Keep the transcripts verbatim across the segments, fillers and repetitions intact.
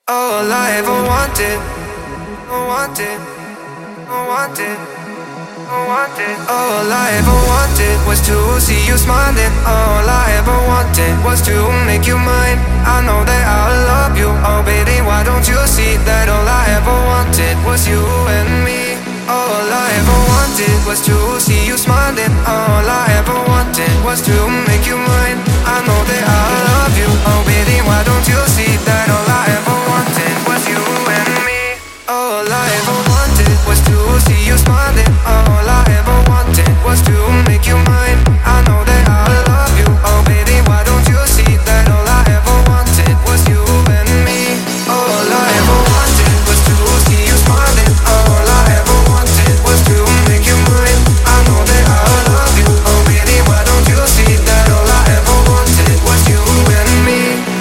All I ever wanted, wanted, wanted, wanted. All I ever wanted was to see you smiling. All I ever wanted was to make you mine. I know that I'll love you. Oh baby, why don't you see that all I ever wanted was you and me? All I ever wanted was to see you smiling. All I ever wanted was to make you mine. I know that I'll love you. Oh baby, why don't you see that all I ever wanted was you and me? All I ever wanted was to see you smiling. All I ever wanted was to make you mine. I know that I'll love you. Oh baby, why don't you see that all I ever wanted was you and me? All I ever wanted was to see you smiling. All I ever wanted was to make you mine. I know that I'll love you. Oh baby, why don't you see that all I ever wanted was you and me?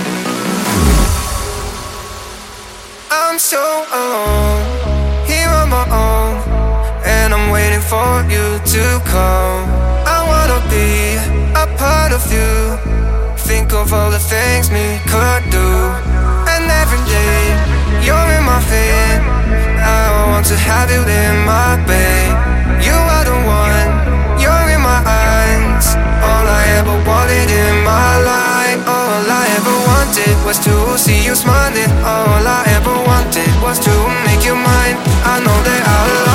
I'm so alone, here on my own, and I'm waiting for you to come. I wanna be a part of you. Think of all the things we could do. And every day, you're in my head. I want to have you in my bed. You are the one, you're in my eyes. All I ever wanted in my life. All I ever wanted was to see you smiling. All I ever wanted was to make you mine. I know that I'll love